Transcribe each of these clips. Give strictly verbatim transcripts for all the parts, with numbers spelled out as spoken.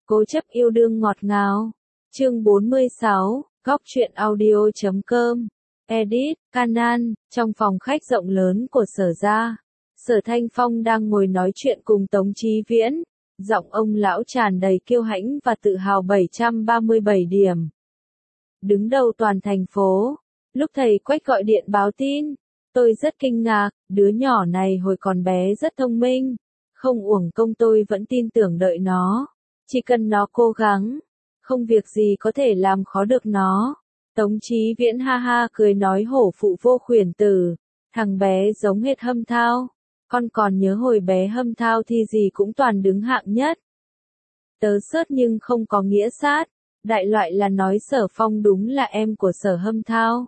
Cố chấp yêu đương ngọt ngào. Chương bốn mươi sáu, góc truyện audio chấm com. Edit, Canan, trong phòng khách rộng lớn của Sở gia. Sở Thanh Phong đang ngồi nói chuyện cùng Tống Chí Viễn. Giọng ông lão tràn đầy kiêu hãnh và tự hào bảy trăm ba mươi bảy điểm. Đứng đầu toàn thành phố. Lúc thầy Quách gọi điện báo tin, tôi rất kinh ngạc, đứa nhỏ này hồi còn bé rất thông minh. Không uổng công tôi vẫn tin tưởng đợi nó. Chỉ cần nó cố gắng, không việc gì có thể làm khó được nó. Tống Chí Viễn ha ha cười nói hổ phụ vô khuyển tử, thằng bé giống hệt Hâm Thao. Con còn nhớ hồi bé Hâm Thao thi gì cũng toàn đứng hạng nhất. Tớ sớt nhưng không có nghĩa sát, đại loại là nói Sở Phong đúng là em của Sở Hâm Thao.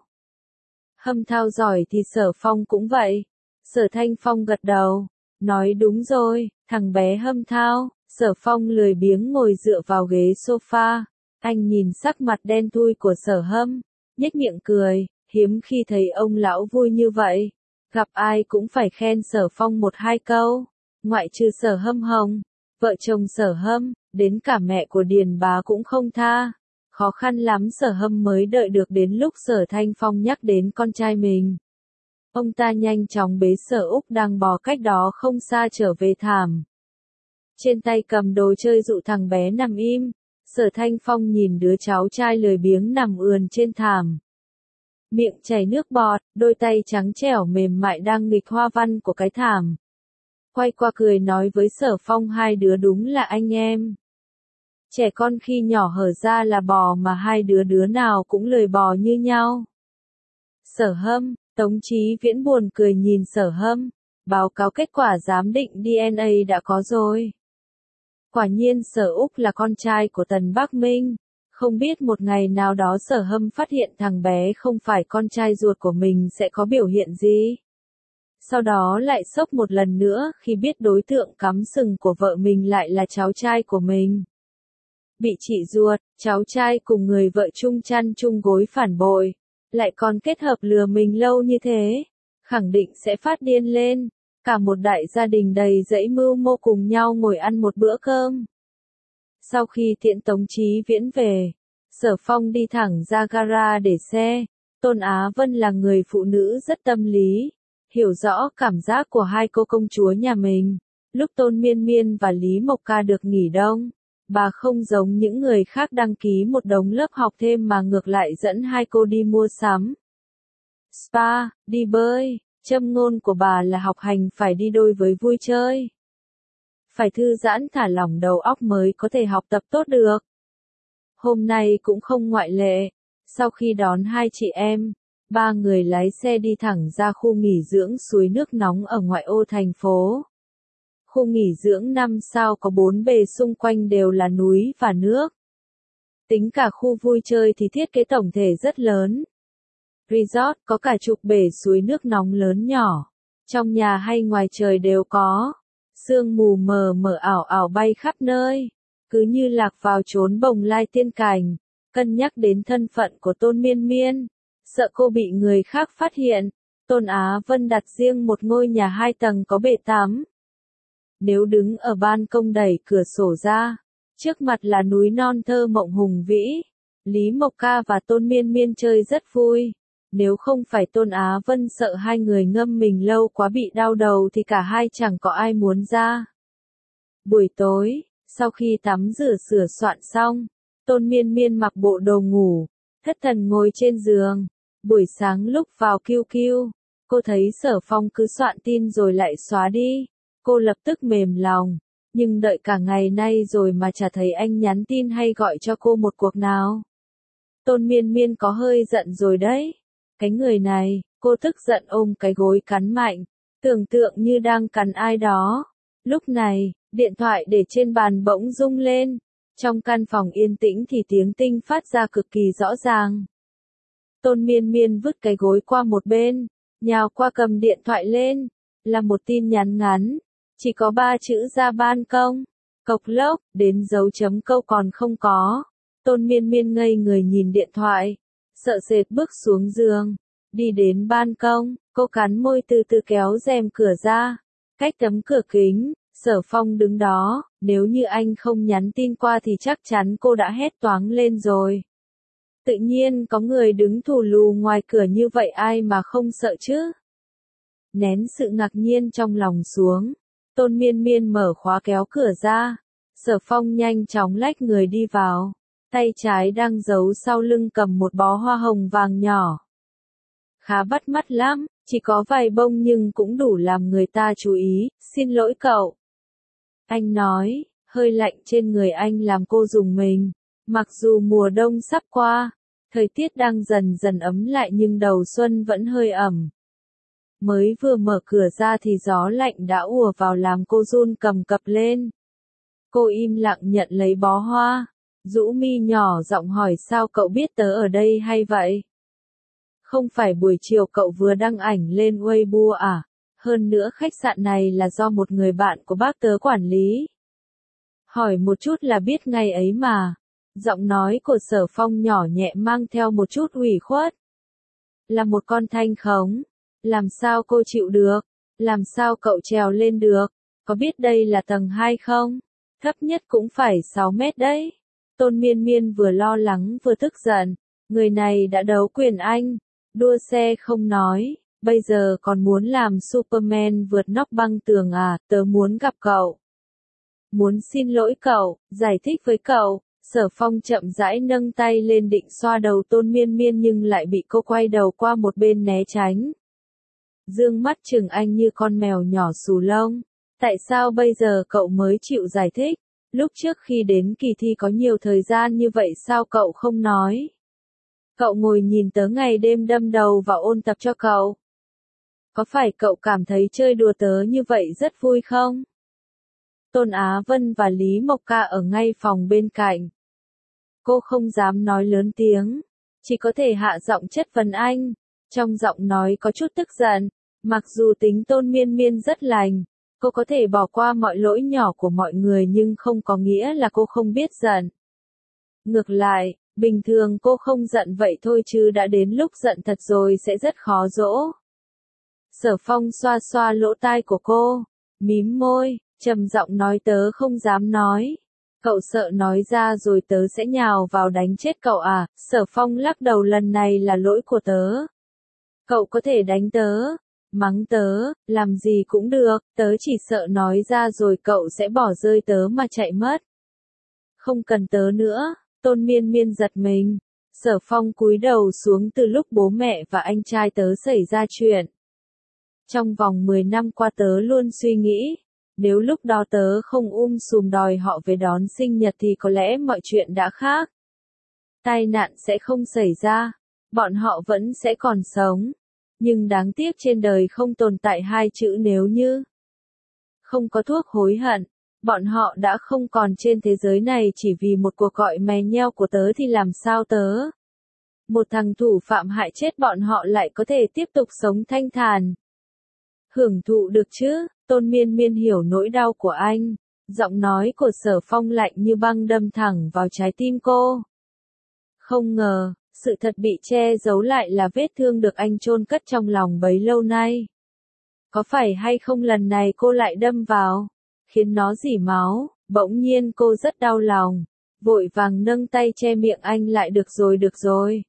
Hâm Thao giỏi thì Sở Phong cũng vậy. Sở Thanh Phong gật đầu, nói đúng rồi, thằng bé Hâm Thao. Sở Phong lười biếng ngồi dựa vào ghế sofa, anh nhìn sắc mặt đen thui của Sở Hâm, nhếch miệng cười, hiếm khi thấy ông lão vui như vậy. Gặp ai cũng phải khen Sở Phong một hai câu, ngoại trừ Sở Hâm Hồng, vợ chồng Sở Hâm, đến cả mẹ của Điền bá cũng không tha. Khó khăn lắm Sở Hâm mới đợi được đến lúc Sở Thanh Phong nhắc đến con trai mình. Ông ta nhanh chóng bế Sở Úc đang bò cách đó không xa trở về thảm. Trên tay cầm đồ chơi dụ thằng bé nằm im. Sở Thanh Phong nhìn đứa cháu trai lười biếng nằm ườn trên thảm. Miệng chảy nước bọt, đôi tay trắng trẻo mềm mại đang nghịch hoa văn của cái thảm. Quay qua cười nói với Sở Phong hai đứa đúng là anh em. Trẻ con khi nhỏ hở ra là bò mà hai đứa đứa nào cũng lười bò như nhau. Sở Hâm, Tống Chí Viễn buồn cười nhìn Sở Hâm, báo cáo kết quả giám định đê en a đã có rồi. Quả nhiên Sở Úc là con trai của Tần Bắc Minh, không biết một ngày nào đó Sở Hâm phát hiện thằng bé không phải con trai ruột của mình sẽ có biểu hiện gì. Sau đó lại sốc một lần nữa khi biết đối tượng cắm sừng của vợ mình lại là cháu trai của mình. Bị chị ruột, cháu trai cùng người vợ chung chăn chung gối phản bội, lại còn kết hợp lừa mình lâu như thế, khẳng định sẽ phát điên lên. Cả một đại gia đình đầy dẫy mưu mô cùng nhau ngồi ăn một bữa cơm. Sau khi tiễn Tống Chí Viễn về, Sở Phong đi thẳng ra gara để xe. Tôn Á Vân là người phụ nữ rất tâm lý, hiểu rõ cảm giác của hai cô công chúa nhà mình. Lúc Tôn Miên Miên và Lý Mộc Ca được nghỉ đông, bà không giống những người khác đăng ký một đống lớp học thêm mà ngược lại dẫn hai cô đi mua sắm, spa, đi bơi. Châm ngôn của bà là học hành phải đi đôi với vui chơi. Phải thư giãn thả lỏng đầu óc mới có thể học tập tốt được. Hôm nay cũng không ngoại lệ. Sau khi đón hai chị em, ba người lái xe đi thẳng ra khu nghỉ dưỡng suối nước nóng ở ngoại ô thành phố. Khu nghỉ dưỡng năm sao có bốn bề xung quanh đều là núi và nước. Tính cả khu vui chơi thì thiết kế tổng thể rất lớn. Resort có cả chục bể suối nước nóng lớn nhỏ, trong nhà hay ngoài trời đều có. Sương mù mờ mờ ảo ảo bay khắp nơi, cứ như lạc vào chốn bồng lai tiên cảnh. Cân nhắc đến thân phận của Tôn Miên Miên, sợ cô bị người khác phát hiện, Tôn Á Vân đặt riêng một ngôi nhà hai tầng có bể tắm. Nếu đứng ở ban công đẩy cửa sổ ra, trước mặt là núi non thơ mộng hùng vĩ. Lý Mộc Ca và Tôn Miên Miên chơi rất vui. Nếu không phải Tôn Á Vân sợ hai người ngâm mình lâu quá bị đau đầu thì cả hai chẳng có ai muốn ra. Buổi tối, sau khi tắm rửa sửa soạn xong, Tôn Miên Miên mặc bộ đồ ngủ, thất thần ngồi trên giường. Buổi sáng lúc vào Q Q, cô thấy Sở Phong cứ soạn tin rồi lại xóa đi. Cô lập tức mềm lòng, nhưng đợi cả ngày nay rồi mà chả thấy anh nhắn tin hay gọi cho cô một cuộc nào. Tôn Miên Miên có hơi giận rồi đấy. Cái người này, cô tức giận ôm cái gối cắn mạnh, tưởng tượng như đang cắn ai đó. Lúc này, điện thoại để trên bàn bỗng rung lên. Trong căn phòng yên tĩnh thì tiếng tinh phát ra cực kỳ rõ ràng. Tôn Miên Miên vứt cái gối qua một bên, nhào qua cầm điện thoại lên. Là một tin nhắn ngắn, chỉ có ba chữ ra ban công. Cộc lốc, đến dấu chấm câu còn không có. Tôn Miên Miên ngây người nhìn điện thoại. Sợ sệt bước xuống giường, đi đến ban công, cô cắn môi từ từ kéo rèm cửa ra. Cách tấm cửa kính, Sở Phong đứng đó, Nếu như anh không nhắn tin qua thì chắc chắn cô đã hét toáng lên rồi. Tự nhiên có người đứng thù lù ngoài cửa như vậy ai mà không sợ chứ? Nén sự ngạc nhiên trong lòng xuống, Tôn Miên Miên mở khóa kéo cửa ra. Sở Phong nhanh chóng lách người đi vào, tay trái đang giấu sau lưng cầm một bó hoa hồng vàng nhỏ. Khá bắt mắt lắm, chỉ có vài bông nhưng cũng đủ làm người ta chú ý, xin lỗi cậu. Anh nói, hơi lạnh trên người anh làm cô rùng mình. Mặc dù mùa đông sắp qua, thời tiết đang dần dần ấm lại nhưng đầu xuân vẫn hơi ẩm. Mới vừa mở cửa ra thì gió lạnh đã ùa vào làm cô run cầm cập lên. Cô im lặng nhận lấy bó hoa, rũ mi nhỏ giọng hỏi sao cậu biết tớ ở đây hay vậy? Không phải buổi chiều cậu vừa đăng ảnh lên Weibo à? Hơn nữa khách sạn này là do một người bạn của bác tớ quản lý. Hỏi một chút là biết ngày ấy mà. Giọng nói của Sở Phong nhỏ nhẹ mang theo một chút ủy khuất. Là một con thanh khống. Làm sao cô chịu được? Làm sao cậu trèo lên được? Có biết đây là tầng hai không? Thấp nhất cũng phải sáu mét đấy. Tôn Miên Miên vừa lo lắng vừa tức giận. Người này đã đấu quyền anh. Đua xe không nói. Bây giờ còn muốn làm Superman vượt nóc băng tường à? Tớ muốn gặp cậu. Muốn xin lỗi cậu, giải thích với cậu. Sở Phong chậm rãi nâng tay lên định xoa đầu Tôn Miên Miên nhưng lại bị cô quay đầu qua một bên né tránh. Dương mắt chừng anh như con mèo nhỏ xù lông. Tại sao bây giờ cậu mới chịu giải thích? Lúc trước khi đến kỳ thi có nhiều thời gian như vậy sao cậu không nói? Cậu ngồi nhìn tớ ngày đêm đâm đầu vào ôn tập cho cậu. Có phải cậu cảm thấy chơi đùa tớ như vậy rất vui không? Tôn Á Vân và Lý Mộc Ca ở ngay phòng bên cạnh. Cô không dám nói lớn tiếng, chỉ có thể hạ giọng chất vấn anh. Trong giọng nói có chút tức giận, mặc dù tính Tôn Miên Miên rất lành, cô có thể bỏ qua mọi lỗi nhỏ của mọi người nhưng không có nghĩa là cô không biết giận. Ngược lại, bình thường cô không giận vậy thôi chứ đã đến lúc giận thật rồi sẽ rất khó dỗ. Sở Phong xoa xoa lỗ tai của cô, mím môi, trầm giọng nói tớ không dám nói. Cậu sợ nói ra rồi tớ sẽ nhào vào đánh chết cậu à? Sở Phong lắc đầu lần này là lỗi của tớ. Cậu có thể đánh tớ, mắng tớ, làm gì cũng được, tớ chỉ sợ nói ra rồi cậu sẽ bỏ rơi tớ mà chạy mất. Không cần tớ nữa, Tôn Miên Miên giật mình. Sở Phong cúi đầu xuống từ lúc bố mẹ và anh trai tớ xảy ra chuyện. Trong vòng mười năm qua tớ luôn suy nghĩ, nếu lúc đó tớ không um sùm đòi họ về đón sinh nhật thì có lẽ mọi chuyện đã khác. Tai nạn sẽ không xảy ra, bọn họ vẫn sẽ còn sống. Nhưng đáng tiếc trên đời không tồn tại hai chữ nếu như. Không có thuốc hối hận, bọn họ đã không còn trên thế giới này chỉ vì một cuộc gọi mè nheo của tớ thì làm sao tớ. Một thằng thủ phạm hại chết bọn họ lại có thể tiếp tục sống thanh thản. Hưởng thụ được chứ? Tôn Miên Miên hiểu nỗi đau của anh. Giọng nói của Sở Phong lạnh như băng đâm thẳng vào trái tim cô. Không ngờ, sự thật bị che giấu lại là vết thương được anh chôn cất trong lòng bấy lâu nay. Có phải hay không lần này cô lại đâm vào, khiến nó rỉ máu, bỗng nhiên cô rất đau lòng. Vội vàng nâng tay che miệng anh lại được rồi được rồi.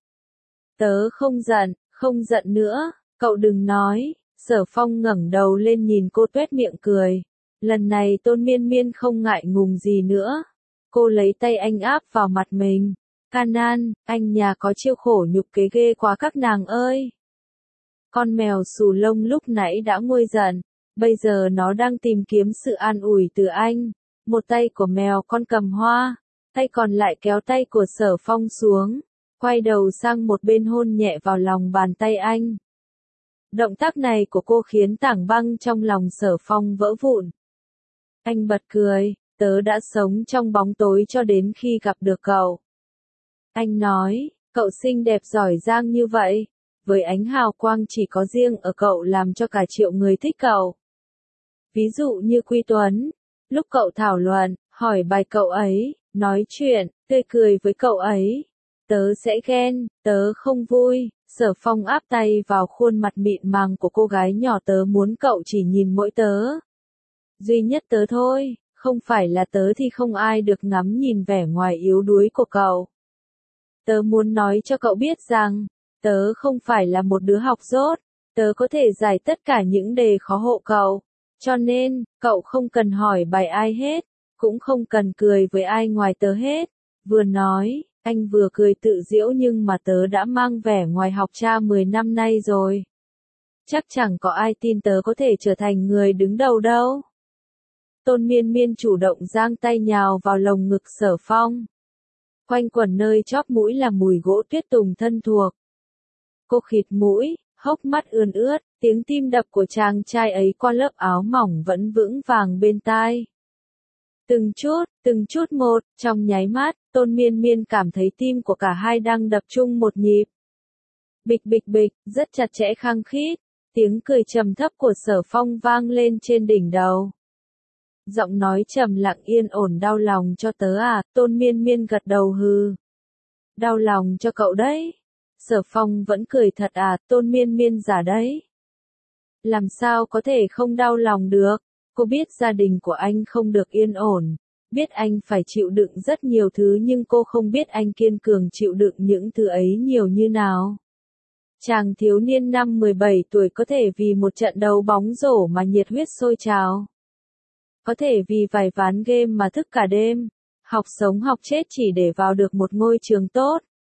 Tớ không giận, không giận nữa, cậu đừng nói. Sở Phong ngẩng đầu lên nhìn cô tuét miệng cười. Lần này Tôn Miên Miên không ngại ngùng gì nữa. Cô lấy tay anh áp vào mặt mình. Canan, anh nhà có chiêu khổ nhục kế ghê quá các nàng ơi. Con mèo xù lông lúc nãy đã nguôi giận. Bây giờ nó đang tìm kiếm sự an ủi từ anh. Một tay của mèo con cầm hoa. Tay còn lại kéo tay của Sở Phong xuống. Quay đầu sang một bên hôn nhẹ vào lòng bàn tay anh. Động tác này của cô khiến tảng băng trong lòng Sở Phong vỡ vụn. Anh bật cười, tớ đã sống trong bóng tối cho đến khi gặp được cậu. Anh nói, cậu xinh đẹp giỏi giang như vậy, với ánh hào quang chỉ có riêng ở cậu làm cho cả triệu người thích cậu. Ví dụ như Quy Tuấn, lúc cậu thảo luận, hỏi bài cậu ấy, nói chuyện, tươi cười với cậu ấy. Tớ sẽ ghen, tớ không vui. Sở Phong áp tay vào khuôn mặt mịn màng của cô gái nhỏ tớ muốn cậu chỉ nhìn mỗi tớ. Duy nhất tớ thôi, Không phải là tớ thì không ai được ngắm nhìn vẻ ngoài yếu đuối của cậu. Tớ muốn nói cho cậu biết rằng, tớ không phải là một đứa học dốt, tớ có thể giải tất cả những đề khó hộ cậu. Cho nên, cậu không cần hỏi bài ai hết, cũng không cần cười với ai ngoài tớ hết. Vừa nói, anh vừa cười tự giễu nhưng mà tớ đã mang vẻ ngoài học cha mười năm nay rồi. Chắc chẳng có ai tin tớ có thể trở thành người đứng đầu đâu. Tôn Miên Miên chủ động giang tay nhào vào lồng ngực Sở Phong. Quanh quẩn nơi chóp mũi là mùi gỗ tuyết tùng thân thuộc. Cô khịt mũi, hốc mắt ươn ướt, tiếng tim đập của chàng trai ấy qua lớp áo mỏng vẫn vững vàng bên tai. Từng chút, từng chút một, trong nháy mắt, Tôn Miên Miên cảm thấy tim của cả hai đang đập chung một nhịp. Bịch bịch bịch, rất chặt chẽ khăng khít, tiếng cười trầm thấp của Sở Phong vang lên trên đỉnh đầu. Giọng nói trầm lặng yên ổn. Đau lòng cho tớ à, Tôn Miên Miên gật đầu hừ. Đau lòng cho cậu đấy. Sở Phong vẫn cười thật à, Tôn Miên Miên giả đấy. Làm sao có thể không đau lòng được, cô biết gia đình của anh không được yên ổn, biết anh phải chịu đựng rất nhiều thứ nhưng cô không biết anh kiên cường chịu đựng những thứ ấy nhiều như nào. Chàng thiếu niên năm mười bảy tuổi có thể vì một trận đấu bóng rổ mà nhiệt huyết sôi trào. Có thể vì vài ván game mà thức cả đêm, học sống học chết chỉ để vào được một ngôi trường tốt.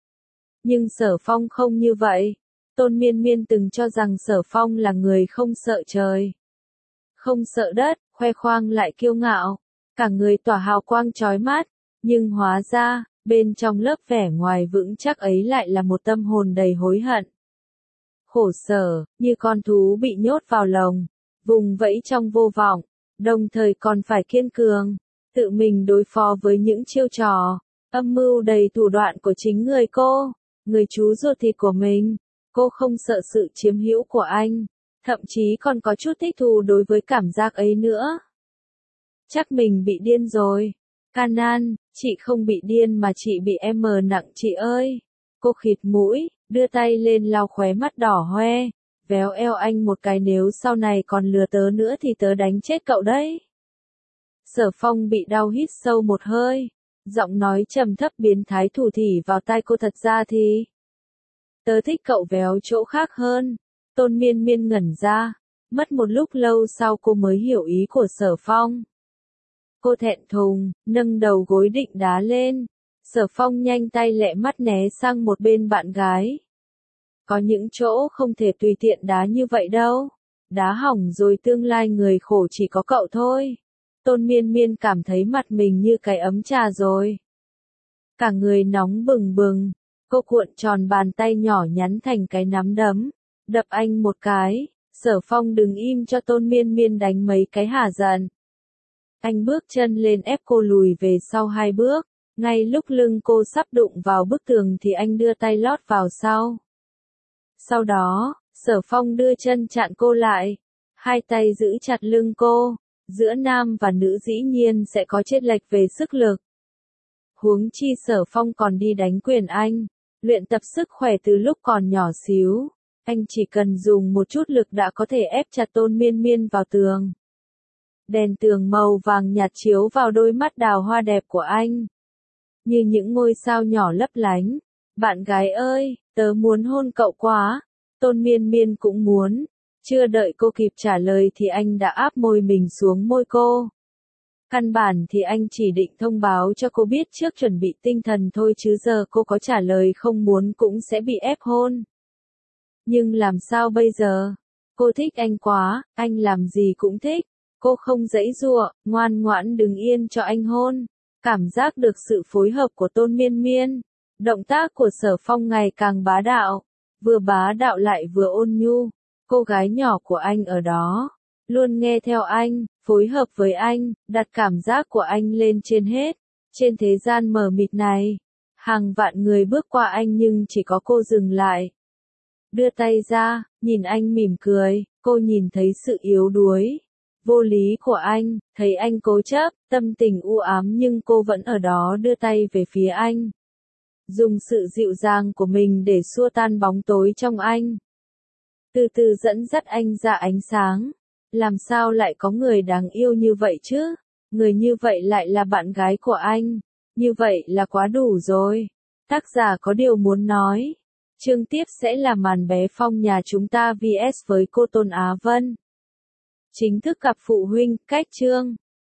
Nhưng Sở Phong không như vậy. Tôn Miên Miên từng cho rằng Sở Phong là người không sợ trời, không sợ đất, khoe khoang lại kiêu ngạo, cả người tỏa hào quang chói mắt, nhưng hóa ra, bên trong lớp vẻ ngoài vững chắc ấy lại là một tâm hồn đầy hối hận. Khổ sở, như con thú bị nhốt vào lồng, vùng vẫy trong vô vọng, đồng thời còn phải kiên cường, tự mình đối phó với những chiêu trò, âm mưu đầy thủ đoạn của chính người cô, người chú ruột thịt của mình. Cô không sợ sự chiếm hữu của anh, thậm chí còn có chút thích thú đối với cảm giác ấy nữa. Chắc mình bị điên rồi. Canan, chị không bị điên mà chị bị em nặng chị ơi. Cô khịt mũi, đưa tay lên lau khóe mắt đỏ hoe, véo eo anh một cái, nếu sau này còn lừa tớ nữa thì tớ đánh chết cậu đấy. Sở Phong bị đau hít sâu một hơi, giọng nói trầm thấp biến thái thủ thỉ vào tai cô, thật ra thì tớ thích cậu véo chỗ khác hơn. Tôn Miên Miên ngẩn ra, mất một lúc lâu sau cô mới hiểu ý của Sở Phong. Cô thẹn thùng, nâng đầu gối định đá lên. Sở Phong nhanh tay lẹ mắt né sang một bên bạn gái. Có những chỗ không thể tùy tiện đá như vậy đâu. Đá hỏng rồi tương lai người khổ chỉ có cậu thôi. Tôn Miên Miên cảm thấy mặt mình như cái ấm trà rồi. Cả người nóng bừng bừng. Cô cuộn tròn bàn tay nhỏ nhắn thành cái nắm đấm, đập anh một cái. Sở Phong đừng im cho Tôn Miên Miên đánh mấy cái hả giận. Anh bước chân lên ép cô lùi về sau hai bước, ngay lúc lưng cô sắp đụng vào bức tường thì anh đưa tay lót vào sau. Sau đó, Sở Phong đưa chân chặn cô lại, hai tay giữ chặt lưng cô, giữa nam và nữ dĩ nhiên sẽ có chênh lệch về sức lực. Huống chi Sở Phong còn đi đánh quyền Anh, luyện tập sức khỏe từ lúc còn nhỏ xíu, anh chỉ cần dùng một chút lực đã có thể ép chặt Tôn Miên Miên vào tường. Đèn tường màu vàng nhạt chiếu vào đôi mắt đào hoa đẹp của anh, như những ngôi sao nhỏ lấp lánh. Bạn gái ơi, tớ muốn hôn cậu quá. Tôn Miên Miên cũng muốn. Chưa đợi cô kịp trả lời thì anh đã áp môi mình xuống môi cô. Căn bản thì anh chỉ định thông báo cho cô biết trước, chuẩn bị tinh thần thôi, chứ giờ cô có trả lời không muốn cũng sẽ bị ép hôn. Nhưng làm sao bây giờ? Cô thích anh quá, anh làm gì cũng thích. Cô không giãy giụa, ngoan ngoãn đứng yên cho anh hôn. Cảm giác được sự phối hợp của Tôn Miên Miên. Động tác của Sở Phong ngày càng bá đạo. Vừa bá đạo lại vừa ôn nhu. Cô gái nhỏ của anh ở đó, luôn nghe theo anh, phối hợp với anh, đặt cảm giác của anh lên trên hết. Trên thế gian mờ mịt này, hàng vạn người bước qua anh nhưng chỉ có cô dừng lại. Đưa tay ra, nhìn anh mỉm cười, cô nhìn thấy sự yếu đuối, vô lý của anh, thấy anh cố chấp, tâm tình u ám nhưng cô vẫn ở đó đưa tay về phía anh. Dùng sự dịu dàng của mình để xua tan bóng tối trong anh. Từ từ dẫn dắt anh ra ánh sáng. Làm sao lại có người đáng yêu như vậy chứ? Người như vậy lại là bạn gái của anh. Như vậy là quá đủ rồi. Tác giả có điều muốn nói. Chương tiếp sẽ là màn bé Phong nhà chúng ta vs với cô Tôn Á Vân. Chính thức gặp phụ huynh, cách chương.